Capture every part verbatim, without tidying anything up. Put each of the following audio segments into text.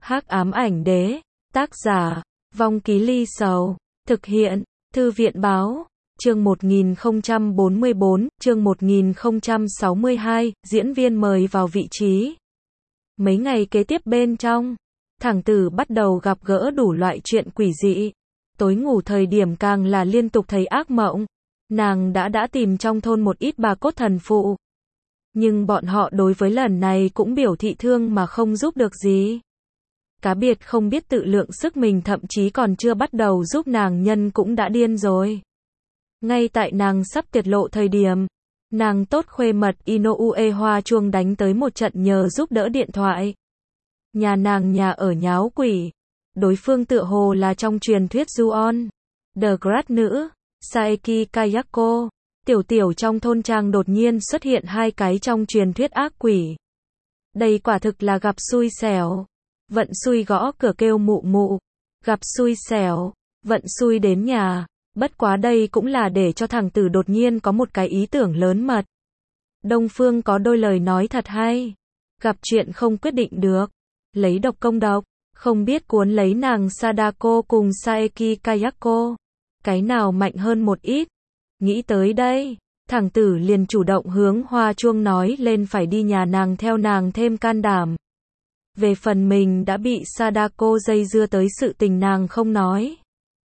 Hắc ám ảnh đế, tác giả, Vong Ký Ly Sầu, thực hiện, Thư viện báo, chương một nghìn không trăm bốn mươi bốn, chương một nghìn không trăm sáu mươi hai, diễn viên mời vào vị trí. Mấy ngày kế tiếp bên trong, thằng Tử bắt đầu gặp gỡ đủ loại chuyện quỷ dị. Tối ngủ thời điểm càng là liên tục thấy ác mộng. Nàng đã đã tìm trong thôn một ít bà cốt thần phụ. Nhưng bọn họ đối với lần này cũng biểu thị thương mà không giúp được gì. Cá biệt không biết tự lượng sức mình, thậm chí còn chưa bắt đầu giúp nàng nhân cũng đã điên rồi. Ngay tại nàng sắp tiết lộ thời điểm, nàng tốt khuê mật Inoue Hoa Chuông đánh tới một trận nhờ giúp đỡ điện thoại. Nhà nàng nhà ở nháo quỷ. Đối phương tựa hồ là trong truyền thuyết Ju-on, The Grad nữ, Saeki Kayako. Tiểu tiểu trong thôn trang đột nhiên xuất hiện hai cái trong truyền thuyết ác quỷ. Đây quả thực là gặp xui xẻo. Vận xui gõ cửa kêu mụ mụ. Gặp xui xẻo. Vận xui đến nhà. Bất quá đây cũng là để cho thằng Tử đột nhiên có một cái ý tưởng lớn mật. Đông Phương có đôi lời nói thật hay. Gặp chuyện không quyết định được. Lấy độc công độc. Không biết cuốn lấy nàng Sadako cùng Saeki Kayako. Cái nào mạnh hơn một ít. Nghĩ tới đây, thằng Tử liền chủ động hướng Hoa Chuông nói lên phải đi nhà nàng theo nàng thêm can đảm. Về phần mình đã bị Sadako dây dưa tới sự tình nàng không nói.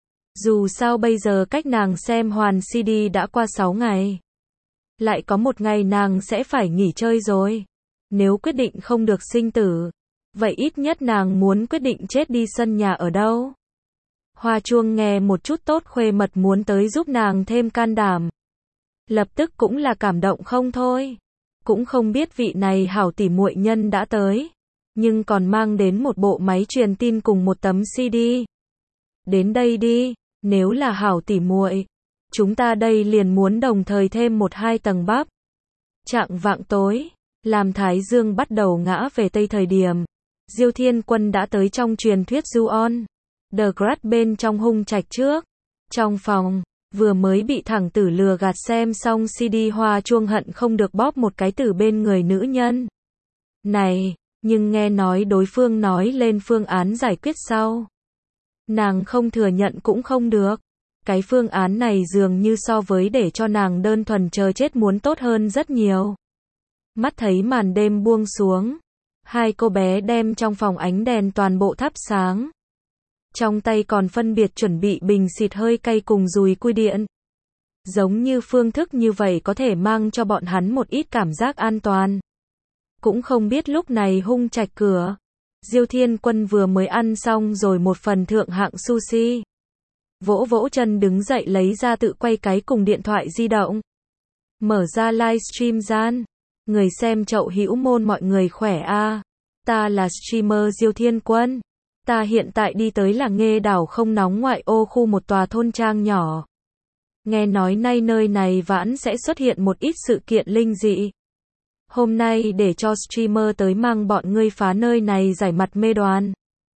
Dù sao bây giờ cách nàng xem hoàn xê đê đã qua sáu ngày. Lại có một ngày nàng sẽ phải nghỉ chơi rồi. Nếu quyết định không được sinh tử, vậy ít nhất nàng muốn quyết định chết đi sân nhà ở đâu. Hoa Chuông nghe một chút tốt khuê mật muốn tới giúp nàng thêm can đảm. Lập tức cũng là cảm động không thôi. Cũng không biết vị này hảo tỉ muội nhân đã tới. Nhưng còn mang đến một bộ máy truyền tin cùng một tấm xê đê. Đến đây đi, nếu là hảo tỉ muội, chúng ta đây liền muốn đồng thời thêm một hai tầng bắp. Chạng vạng tối, làm Thái Dương bắt đầu ngã về tây thời điểm. Diêu Thiên Quân đã tới trong truyền thuyết Ju-on, The Grad bên trong hung trạch trước. Trong phòng, vừa mới bị thằng Tử lừa gạt xem xong xê đê Hoa Chuông hận không được bóp một cái từ bên người nữ nhân. Này, nhưng nghe nói đối phương nói lên phương án giải quyết sau. Nàng không thừa nhận cũng không được. Cái phương án này dường như so với để cho nàng đơn thuần chờ chết muốn tốt hơn rất nhiều. Mắt thấy màn đêm buông xuống. Hai cô bé đem trong phòng ánh đèn toàn bộ thắp sáng. Trong tay còn phân biệt chuẩn bị bình xịt hơi cay cùng dùi cui điện. Giống như phương thức như vậy có thể mang cho bọn hắn một ít cảm giác an toàn. Cũng không biết lúc này hung trạch cửa. Diêu Thiên Quân vừa mới ăn xong rồi một phần thượng hạng sushi. Vỗ vỗ chân đứng dậy lấy ra tự quay cái cùng điện thoại di động. Mở ra livestream gian. Người xem chậu hữu môn mọi người khỏe a à. Ta là streamer Diêu Thiên Quân. Ta hiện tại đi tới là Nghê đảo không nóng ngoại ô khu một tòa thôn trang nhỏ. Nghe nói nay nơi này vãn sẽ xuất hiện một ít sự kiện linh dị. Hôm nay để cho streamer tới mang bọn ngươi phá nơi này giải mặt mê đoán.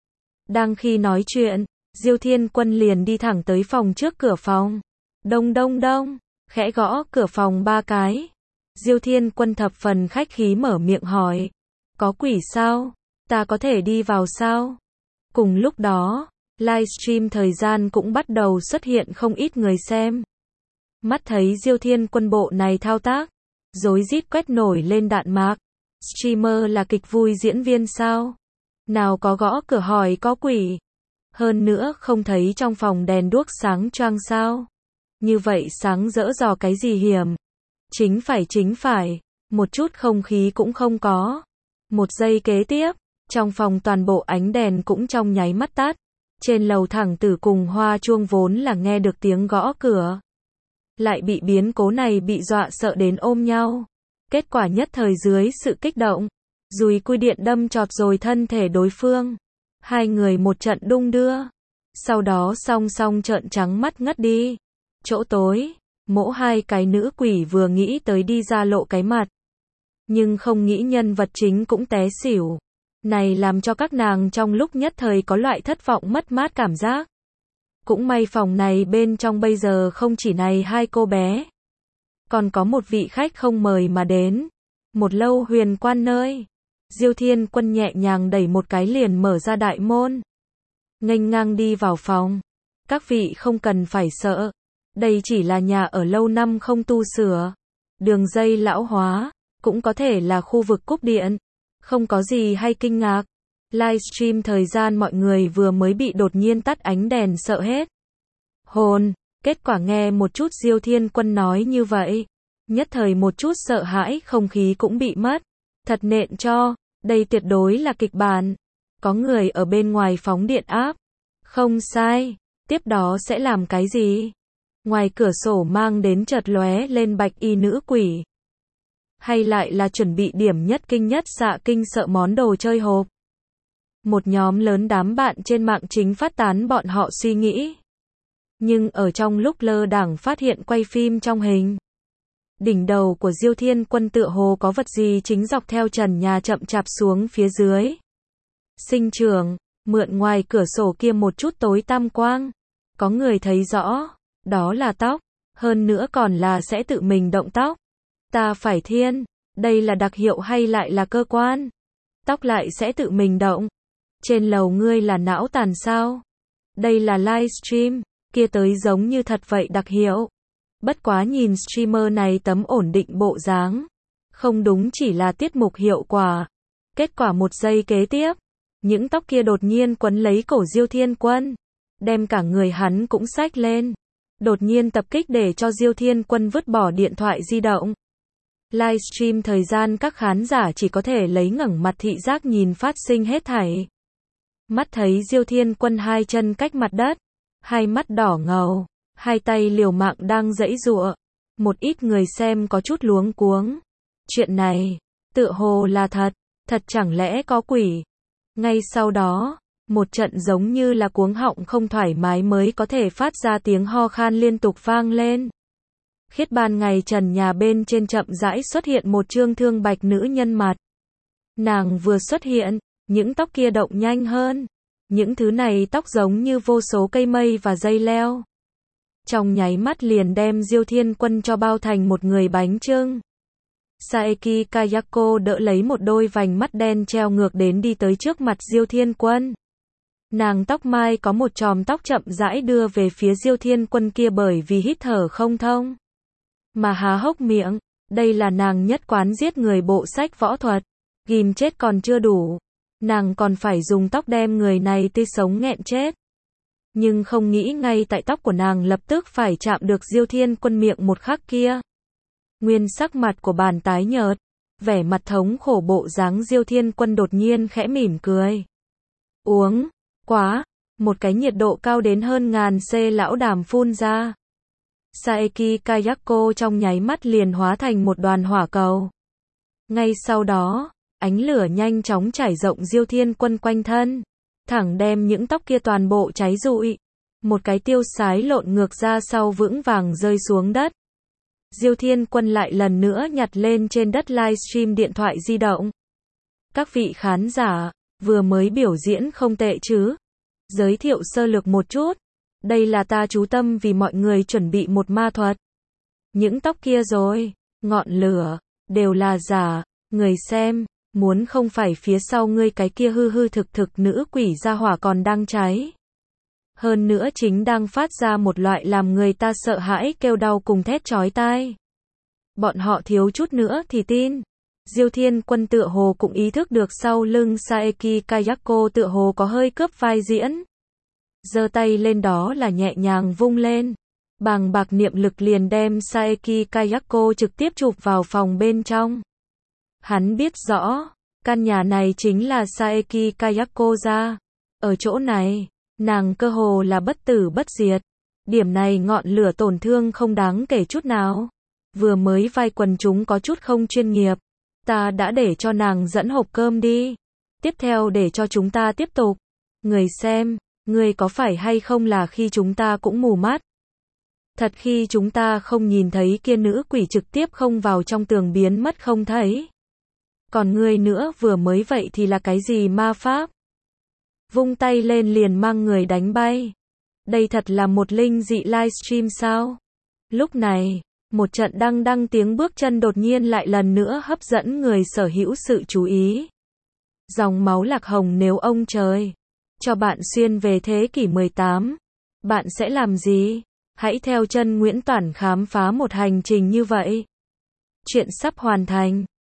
Đang khi nói chuyện, Diêu Thiên Quân liền đi thẳng tới phòng trước cửa phòng. Đông đông đông, khẽ gõ cửa phòng ba cái. Diêu Thiên Quân thập phần khách khí mở miệng hỏi. Có quỷ sao? Ta có thể đi vào sao? Cùng lúc đó, livestream thời gian cũng bắt đầu xuất hiện không ít người xem. Mắt thấy Diêu Thiên Quân bộ này thao tác, rối rít quét nổi lên đạn mạc. Streamer là kịch vui diễn viên sao? Nào có gõ cửa hỏi có quỷ. Hơn nữa không thấy trong phòng đèn đuốc sáng choang sao? Như vậy sáng rỡ dò cái gì hiểm? Chính phải chính phải, một chút không khí cũng không có. Một giây kế tiếp, trong phòng toàn bộ ánh đèn cũng trong nháy mắt tắt. Trên lầu thẳng Tử cùng Hoa Chuông vốn là nghe được tiếng gõ cửa. Lại bị biến cố này bị dọa sợ đến ôm nhau. Kết quả nhất thời dưới sự kích động. Dùi cui điện đâm chọt rồi thân thể đối phương. Hai người một trận đung đưa. Sau đó song song trợn trắng mắt ngất đi. Chỗ tối, mỗ hai cái nữ quỷ vừa nghĩ tới đi ra lộ cái mặt. Nhưng không nghĩ nhân vật chính cũng té xỉu. Này làm cho các nàng trong lúc nhất thời có loại thất vọng mất mát cảm giác. Cũng may phòng này bên trong bây giờ không chỉ này hai cô bé. Còn có một vị khách không mời mà đến. Một lâu huyền quan nơi. Diêu Thiên Quân nhẹ nhàng đẩy một cái liền mở ra đại môn. Nghênh ngang đi vào phòng. Các vị không cần phải sợ. Đây chỉ là nhà ở lâu năm không tu sửa. Đường dây lão hóa. Cũng có thể là khu vực cúp điện. Không có gì hay kinh ngạc. Livestream thời gian mọi người vừa mới bị đột nhiên tắt ánh đèn sợ hết hồn. Kết quả nghe một chút Diêu Thiên Quân nói như vậy. Nhất thời một chút sợ hãi không khí cũng bị mất. Thật nện cho. Đây tuyệt đối là kịch bản. Có người ở bên ngoài phóng điện áp. Không sai. Tiếp đó sẽ làm cái gì? Ngoài cửa sổ mang đến chợt lóe lên bạch y nữ quỷ. Hay lại là chuẩn bị điểm nhất kinh nhất xạ kinh sợ món đồ chơi hộp. Một nhóm lớn đám bạn trên mạng chính phát tán bọn họ suy nghĩ. Nhưng ở trong lúc lơ đãng phát hiện quay phim trong hình. Đỉnh đầu của Diêu Thiên Quân tựa hồ có vật gì chính dọc theo trần nhà chậm chạp xuống phía dưới. Sinh trưởng, mượn ngoài cửa sổ kia một chút tối tăm quang. Có người thấy rõ, đó là tóc, hơn nữa còn là sẽ tự mình động tóc. Ta phải thiên, đây là đặc hiệu hay lại là cơ quan? Tóc lại sẽ tự mình động. Trên lầu ngươi là não tàn sao? Đây là livestream, kia tới giống như thật vậy đặc hiệu. Bất quá nhìn streamer này tấm ổn định bộ dáng. Không đúng chỉ là tiết mục hiệu quả. Kết quả một giây kế tiếp. Những tóc kia đột nhiên quấn lấy cổ Diêu Thiên Quân. Đem cả người hắn cũng xách lên. Đột nhiên tập kích để cho Diêu Thiên Quân vứt bỏ điện thoại di động. Livestream thời gian các khán giả chỉ có thể lấy ngẩng mặt thị giác nhìn phát sinh hết thảy. Mắt thấy Diêu Thiên Quân hai chân cách mặt đất. Hai mắt đỏ ngầu. Hai tay liều mạng đang giãy giụa. Một ít người xem có chút luống cuống. Chuyện này, tựa hồ là thật. Thật chẳng lẽ có quỷ. Ngay sau đó, một trận giống như là cuống họng không thoải mái mới có thể phát ra tiếng ho khan liên tục vang lên. Khiết ban ngày trần nhà bên trên chậm rãi xuất hiện một trương thương bạch nữ nhân mặt. Nàng vừa xuất hiện, những tóc kia động nhanh hơn. Những thứ này tóc giống như vô số cây mây và dây leo. Trong nháy mắt liền đem Diêu Thiên Quân cho bao thành một người bánh chưng. Saeki Kayako đỡ lấy một đôi vành mắt đen treo ngược đến đi tới trước mặt Diêu Thiên Quân. Nàng tóc mai có một chòm tóc chậm rãi đưa về phía Diêu Thiên Quân kia bởi vì hít thở không thông. Mà há hốc miệng, đây là nàng nhất quán giết người bộ sách võ thuật. Ghim chết còn chưa đủ. Nàng còn phải dùng tóc đem người này tươi sống nghẹn chết. Nhưng không nghĩ ngay tại tóc của nàng lập tức phải chạm được Diêu Thiên Quân miệng một khắc kia. Nguyên sắc mặt của bàn tái nhợt, vẻ mặt thống khổ bộ dáng Diêu Thiên Quân đột nhiên khẽ mỉm cười. Uống, quá, một cái nhiệt độ cao đến hơn ngàn C lão đàm phun ra. Saeki Kayako trong nháy mắt liền hóa thành một đoàn hỏa cầu. Ngay sau đó, ánh lửa nhanh chóng trải rộng Diêu Thiên Quân quanh thân. Thẳng đem những tóc kia toàn bộ cháy rụi. Một cái tiêu sái lộn ngược ra sau vững vàng rơi xuống đất. Diêu Thiên Quân lại lần nữa nhặt lên trên đất livestream điện thoại di động. Các vị khán giả, vừa mới biểu diễn không tệ chứ? Giới thiệu sơ lược một chút. Đây là ta chú tâm vì mọi người chuẩn bị một ma thuật. Những tóc kia rồi, ngọn lửa, đều là giả. Người xem, muốn không phải phía sau ngươi cái kia hư hư thực thực nữ quỷ gia hỏa còn đang cháy. Hơn nữa chính đang phát ra một loại làm người ta sợ hãi kêu đau cùng thét chói tai. Bọn họ thiếu chút nữa thì tin. Diêu Thiên Quân tựa hồ cũng ý thức được sau lưng Saeki Kayako tựa hồ có hơi cướp vai diễn. Giơ tay lên đó là nhẹ nhàng vung lên. Bàng bạc niệm lực liền đem Saeki Kayako trực tiếp chụp vào phòng bên trong. Hắn biết rõ, căn nhà này chính là Saeki Kayako ra. Ở chỗ này, nàng cơ hồ là bất tử bất diệt. Điểm này ngọn lửa tổn thương không đáng kể chút nào. Vừa mới vai quần chúng có chút không chuyên nghiệp. Ta đã để cho nàng dẫn hộp cơm đi. Tiếp theo để cho chúng ta tiếp tục. Người xem, người có phải hay không là khi chúng ta cũng mù mắt. Thật khi chúng ta không nhìn thấy kia nữ quỷ trực tiếp không vào trong tường biến mất không thấy. Còn người nữa vừa mới vậy thì là cái gì ma pháp? Vung tay lên liền mang người đánh bay. Đây thật là một linh dị livestream sao? Lúc này, một trận đăng đăng tiếng bước chân đột nhiên lại lần nữa hấp dẫn người sở hữu sự chú ý. Dòng máu lạc hồng nếu ông trời cho bạn xuyên về thế kỷ mười tám, bạn sẽ làm gì? Hãy theo chân Nguyễn Toản khám phá một hành trình như vậy. Chuyện sắp hoàn thành.